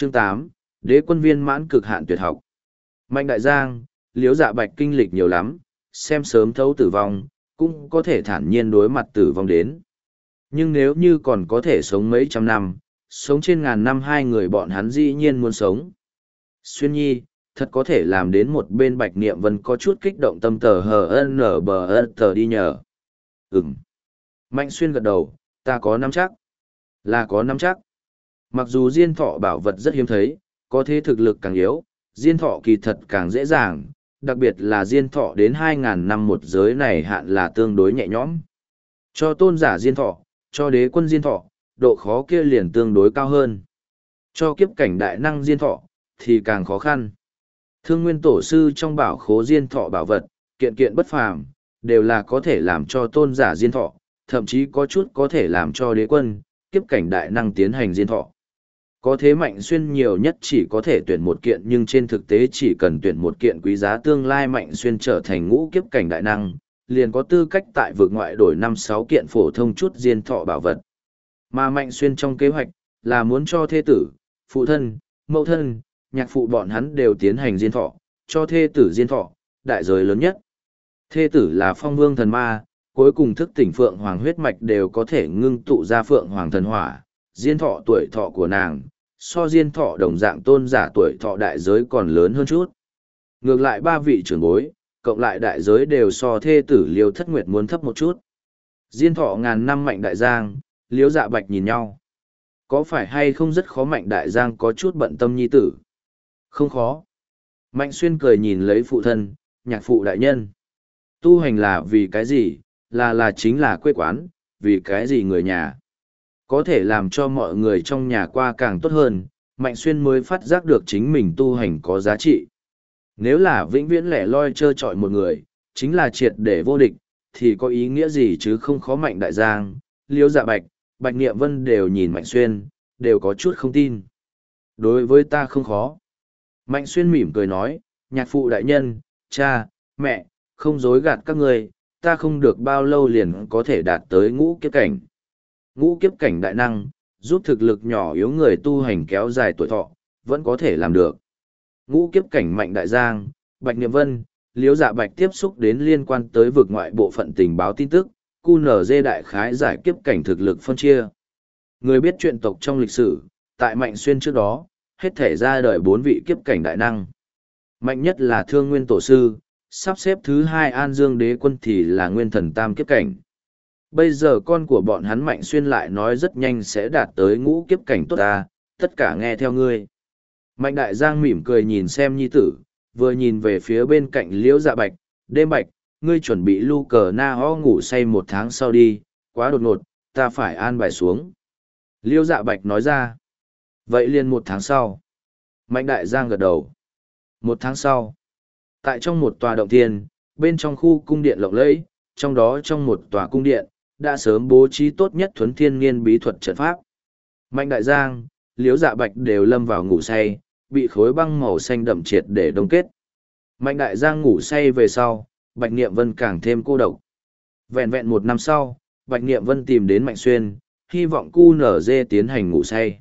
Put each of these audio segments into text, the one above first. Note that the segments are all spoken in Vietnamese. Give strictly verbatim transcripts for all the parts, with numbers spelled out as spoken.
Chương tám, Đế quân viên mãn cực hạn tuyệt học. Mạnh đại giang, Liễu Dạ Bạch kinh lịch nhiều lắm, xem sớm thấu tử vong, cũng có thể thản nhiên đối mặt tử vong đến. Nhưng nếu như còn có thể sống mấy trăm năm, sống trên ngàn năm hai người bọn hắn dĩ nhiên muốn sống. Xuyên nhi, thật có thể làm đến một bên Bạch Niệm Vân có chút kích động tâm tờ hờ nở bờ tờ đi nhờ. Ừm. Mạnh Xuyên gật đầu, ta có nắm chắc. Là có nắm chắc. Mặc dù diên thọ bảo vật rất hiếm thấy, có thế thực lực càng yếu, diên thọ kỳ thật càng dễ dàng, đặc biệt là diên thọ đến hai ngàn năm một giới này hạn là tương đối nhẹ nhõm. Cho tôn giả diên thọ, cho đế quân diên thọ, độ khó kia liền tương đối cao hơn. Cho kiếp cảnh đại năng diên thọ, thì càng khó khăn. Thương nguyên tổ sư trong bảo khố diên thọ bảo vật, kiện kiện bất phàm, đều là có thể làm cho tôn giả diên thọ, thậm chí có chút có thể làm cho đế quân, kiếp cảnh đại năng tiến hành diên thọ. Có thế Mạnh Xuyên nhiều nhất chỉ có thể tuyển một kiện, nhưng trên thực tế chỉ cần tuyển một kiện quý giá tương lai Mạnh Xuyên trở thành ngũ kiếp cảnh đại năng, liền có tư cách tại vực ngoại đổi năm sáu kiện phổ thông chút diên thọ bảo vật. Mà Mạnh Xuyên trong kế hoạch, là muốn cho thê tử, phụ thân, mẫu thân, nhạc phụ bọn hắn đều tiến hành diên thọ, cho thê tử diên thọ, đại giới lớn nhất. Thê tử là phong vương thần ma, cuối cùng thức tỉnh phượng hoàng huyết mạch đều có thể ngưng tụ ra phượng hoàng thần hỏa, diên thọ tuổi thọ của nàng, so diên thọ đồng dạng tôn giả tuổi thọ đại giới còn lớn hơn chút. Ngược lại ba vị trưởng bối, cộng lại đại giới đều so thê tử Liêu Thất Nguyệt muốn thấp một chút. Diên thọ ngàn năm Mạnh đại giang, Liễu Dạ Bạch nhìn nhau. Có phải hay không rất khó Mạnh đại giang có chút bận tâm nhi tử? Không khó. Mạnh Xuyên cười nhìn lấy phụ thân, nhạc phụ đại nhân. Tu hành là vì cái gì? Là là chính là quê quán, vì cái gì người nhà? Có thể làm cho mọi người trong nhà qua càng tốt hơn, Mạnh Xuyên mới phát giác được chính mình tu hành có giá trị. Nếu là vĩnh viễn lẻ loi trơ trọi một người, chính là triệt để vô địch, thì có ý nghĩa gì chứ không khó. Mạnh đại giang, Liễu Dạ Bạch, Bạch Niệm Vân đều nhìn Mạnh Xuyên, đều có chút không tin. Đối với ta không khó. Mạnh Xuyên mỉm cười nói, nhạc phụ đại nhân, cha, mẹ, không dối gạt các người, ta không được bao lâu liền có thể đạt tới ngũ kiếp cảnh. Ngũ kiếp cảnh đại năng, giúp thực lực nhỏ yếu người tu hành kéo dài tuổi thọ, vẫn có thể làm được. Ngũ kiếp cảnh Mạnh đại giang, Bạch Niệm Vân, Liễu Dạ Bạch tiếp xúc đến liên quan tới vực ngoại bộ phận tình báo tin tức, quy en giê đại khái giải kiếp cảnh thực lực phân chia. Người biết truyện tộc trong lịch sử, tại Mạnh Xuyên trước đó, hết thể ra đời bốn vị kiếp cảnh đại năng. Mạnh nhất là Thương Nguyên Tổ Sư, sắp xếp thứ hai An Dương Đế Quân thì là Nguyên Thần Tam kiếp cảnh. Bây giờ con của bọn hắn Mạnh Xuyên lại nói rất nhanh sẽ đạt tới ngũ kiếp cảnh tốt ta, tất cả nghe theo ngươi. Mạnh đại giang mỉm cười nhìn xem nhi tử, vừa nhìn về phía bên cạnh Liễu Dạ Bạch, đêm bạch, ngươi chuẩn bị lu cờ na ho ngủ say một tháng sau đi, quá đột ngột, ta phải an bài xuống. Liễu Dạ Bạch nói ra, vậy liền một tháng sau. Mạnh đại giang gật đầu. Một tháng sau, tại trong một tòa động thiên, bên trong khu cung điện lộng lẫy, trong đó trong một tòa cung điện, đã sớm bố trí tốt nhất thuấn thiên niên bí thuật trận pháp. Mạnh đại giang, Liễu Dạ Bạch đều lâm vào ngủ say, bị khối băng màu xanh đậm triệt để đông kết. Mạnh đại giang ngủ say về sau, Bạch Niệm Vân càng thêm cô độc. Vẹn vẹn một năm sau, Bạch Niệm Vân tìm đến Mạnh Xuyên, hy vọng quy en giê tiến hành ngủ say.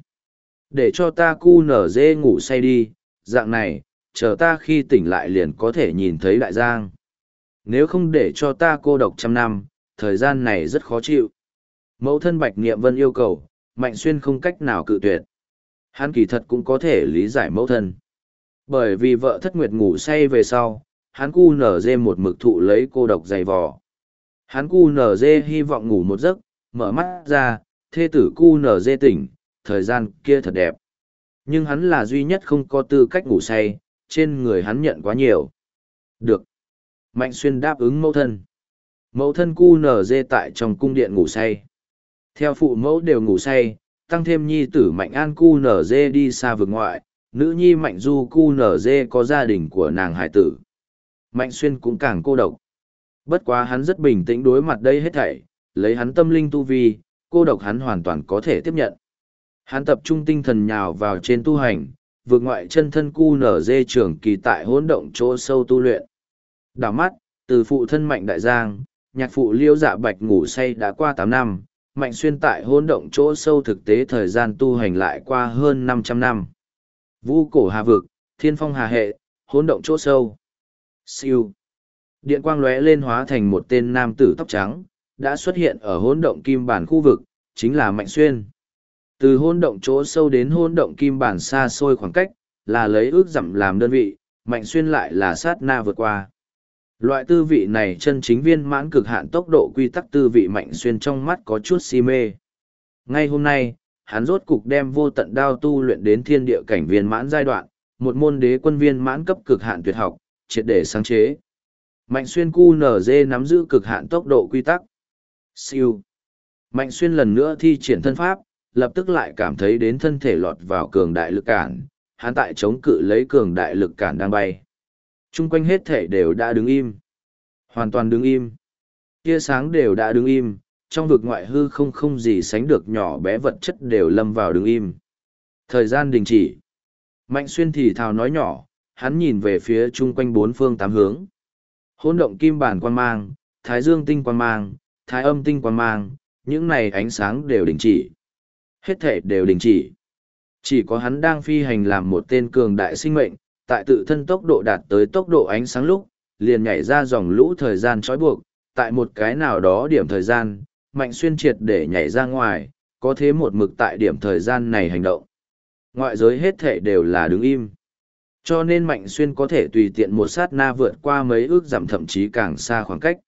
Để cho ta quy en giê ngủ say đi, dạng này, chờ ta khi tỉnh lại liền có thể nhìn thấy đại giang. Nếu không để cho ta cô độc trăm năm, thời gian này rất khó chịu. Mẫu thân Bạch Niệm Vân yêu cầu, Mạnh Xuyên không cách nào cự tuyệt. Hắn kỳ thật cũng có thể lý giải mẫu thân. Bởi vì vợ Thất Nguyệt ngủ say về sau, hắn quy en giê một mực thụ lấy cô độc dày vò. Hắn quy en giê hy vọng ngủ một giấc, mở mắt ra, thê tử quy en giê tỉnh, thời gian kia thật đẹp. Nhưng hắn là duy nhất không có tư cách ngủ say, trên người hắn nhận quá nhiều. Được. Mạnh Xuyên đáp ứng mẫu thân. Mẫu thân quy en giê tại trong cung điện ngủ say. Theo phụ mẫu đều ngủ say, tăng thêm nhi tử Mạnh An quy en giê đi xa vực ngoại, nữ nhi Mạnh Du quy en giê có gia đình của nàng hải tử. Mạnh Xuyên cũng càng cô độc. Bất quá hắn rất bình tĩnh đối mặt đây hết thảy, lấy hắn tâm linh tu vi, cô độc hắn hoàn toàn có thể tiếp nhận. Hắn tập trung tinh thần nhào vào trên tu hành, vượt ngoại chân thân quy en giê trưởng kỳ tại hỗn động chỗ sâu tu luyện. Đảo mắt, từ phụ thân Mạnh đại giang, nhạc phụ Liễu Dạ Bạch ngủ say đã qua tám năm, Mạnh Xuyên tại hỗn động chỗ sâu thực tế thời gian tu hành lại qua hơn năm trăm năm. Vu cổ hà vực, thiên phong hà hệ, hỗn động chỗ sâu. Siêu. Điện quang lóe lên hóa thành một tên nam tử tóc trắng, đã xuất hiện ở hỗn động kim bản khu vực, chính là Mạnh Xuyên. Từ hỗn động chỗ sâu đến hỗn động kim bản xa xôi khoảng cách, là lấy ước dặm làm đơn vị, Mạnh Xuyên lại là sát na vượt qua. Loại tư vị này chân chính viên mãn cực hạn tốc độ quy tắc tư vị Mạnh Xuyên trong mắt có chút si mê. Ngay hôm nay, hắn rốt cục đem vô tận đao tu luyện đến thiên địa cảnh viên mãn giai đoạn, một môn đế quân viên mãn cấp cực hạn tuyệt học, triệt để sáng chế. Mạnh Xuyên Q N G nắm giữ cực hạn tốc độ quy tắc. Siêu. Mạnh Xuyên lần nữa thi triển thân pháp, lập tức lại cảm thấy đến thân thể lọt vào cường đại lực cản, hắn tại chống cự lấy cường đại lực cản đang bay. Trung quanh hết thể đều đã đứng im. Hoàn toàn đứng im. Tia sáng đều đã đứng im, trong vực ngoại hư không không gì sánh được nhỏ bé vật chất đều lâm vào đứng im. Thời gian đình chỉ. Mạnh Xuyên thì thào nói nhỏ, hắn nhìn về phía chung quanh bốn phương tám hướng. Hỗn động kim bản quan mang, thái dương tinh quan mang, thái âm tinh quan mang, những này ánh sáng đều đình chỉ. Hết thể đều đình chỉ. Chỉ có hắn đang phi hành làm một tên cường đại sinh mệnh, tại tự thân tốc độ đạt tới tốc độ ánh sáng lúc, liền nhảy ra dòng lũ thời gian trói buộc, tại một cái nào đó điểm thời gian, Mạnh Xuyên triệt để nhảy ra ngoài, có thế một mực tại điểm thời gian này hành động. Ngoại giới hết thể đều là đứng im. Cho nên Mạnh Xuyên có thể tùy tiện một sát na vượt qua mấy ước dặm thậm chí càng xa khoảng cách.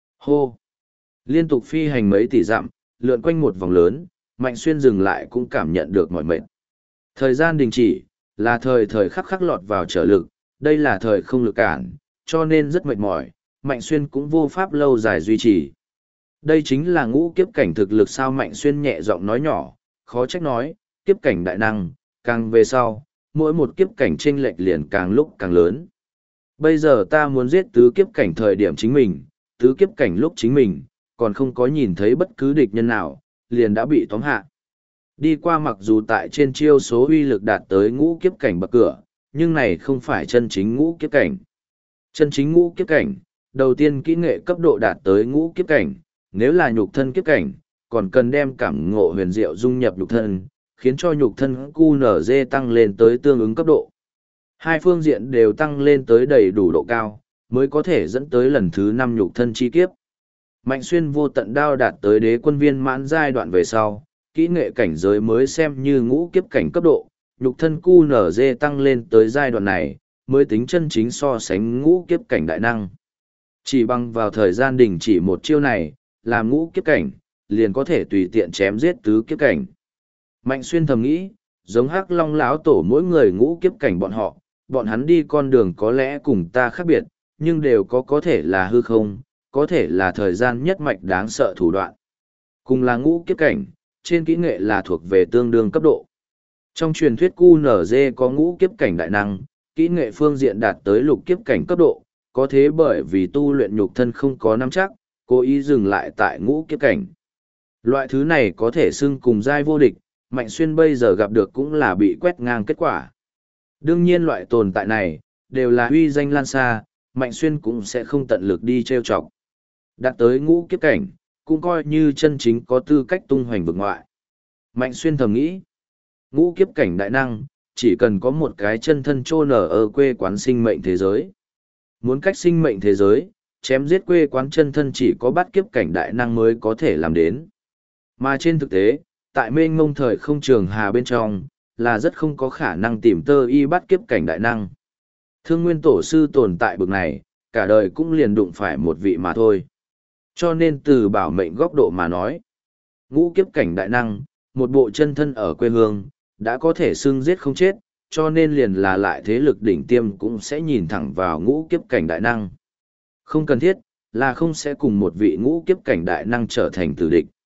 Hô! Liên tục phi hành mấy tỷ dặm, lượn quanh một vòng lớn, Mạnh Xuyên dừng lại cũng cảm nhận được mỏi mệt. Thời gian đình chỉ, là thời thời khắc khắc lọt vào trở lực, đây là thời không lực cản, cho nên rất mệt mỏi, Mạnh Xuyên cũng vô pháp lâu dài duy trì. Đây chính là ngũ kiếp cảnh thực lực sao. Mạnh Xuyên nhẹ giọng nói nhỏ, khó trách nói, kiếp cảnh đại năng, càng về sau, mỗi một kiếp cảnh chênh lệch liền càng lúc càng lớn. Bây giờ ta muốn giết tứ kiếp cảnh thời điểm chính mình, tứ kiếp cảnh lúc chính mình, còn không có nhìn thấy bất cứ địch nhân nào, liền đã bị tóm hạ. Đi qua mặc dù tại trên chiêu số uy lực đạt tới ngũ kiếp cảnh bậc cửa, nhưng này không phải chân chính ngũ kiếp cảnh. Chân chính ngũ kiếp cảnh, đầu tiên kỹ nghệ cấp độ đạt tới ngũ kiếp cảnh, nếu là nhục thân kiếp cảnh, còn cần đem cảm ngộ huyền diệu dung nhập nhục thân, khiến cho nhục thân Q N G tăng lên tới tương ứng cấp độ. Hai phương diện đều tăng lên tới đầy đủ độ cao, mới có thể dẫn tới lần thứ năm nhục thân chi kiếp. Mạnh Xuyên vô tận đao đạt tới đế quân viên mãn giai đoạn về sau, kỹ nghệ cảnh giới mới xem như ngũ kiếp cảnh cấp độ, nhục thân Q N G tăng lên tới giai đoạn này, mới tính chân chính so sánh ngũ kiếp cảnh đại năng. Chỉ bằng vào thời gian đình chỉ một chiêu này, làm ngũ kiếp cảnh, liền có thể tùy tiện chém giết tứ kiếp cảnh. Mạnh Xuyên thầm nghĩ, giống Hắc Long lão tổ mỗi người ngũ kiếp cảnh bọn họ, bọn hắn đi con đường có lẽ cùng ta khác biệt, nhưng đều có có thể là hư không, có thể là thời gian nhất mạch đáng sợ thủ đoạn. Cùng là ngũ kiếp cảnh, trên kỹ nghệ là thuộc về tương đương cấp độ. Trong truyền thuyết Q N G có ngũ kiếp cảnh đại năng, kỹ nghệ phương diện đạt tới lục kiếp cảnh cấp độ, có thế bởi vì tu luyện nhục thân không có nắm chắc, cố ý dừng lại tại ngũ kiếp cảnh. Loại thứ này có thể xưng cùng giai vô địch, Mạnh Xuyên bây giờ gặp được cũng là bị quét ngang kết quả. Đương nhiên loại tồn tại này, đều là uy danh lan xa, Mạnh Xuyên cũng sẽ không tận lực đi trêu chọc. Đạt tới ngũ kiếp cảnh, cũng coi như chân chính có tư cách tung hoành vực ngoại. Mạnh Xuyên thầm nghĩ, ngũ kiếp cảnh đại năng, chỉ cần có một cái chân thân chôn ở quê quán sinh mệnh thế giới. Muốn cách sinh mệnh thế giới, chém giết quê quán chân thân chỉ có bắt kiếp cảnh đại năng mới có thể làm đến. Mà trên thực tế, tại mênh mông thời không trường hà bên trong, là rất không có khả năng tìm tơ y bắt kiếp cảnh đại năng. Thương Nguyên Tổ sư tồn tại bực này, cả đời cũng liền đụng phải một vị mà thôi. Cho nên từ bảo mệnh góc độ mà nói, ngũ kiếp cảnh đại năng, một bộ chân thân ở quê hương, đã có thể xưng giết không chết, cho nên liền là lại thế lực đỉnh tiêm cũng sẽ nhìn thẳng vào ngũ kiếp cảnh đại năng. Không cần thiết, là không sẽ cùng một vị ngũ kiếp cảnh đại năng trở thành tử địch.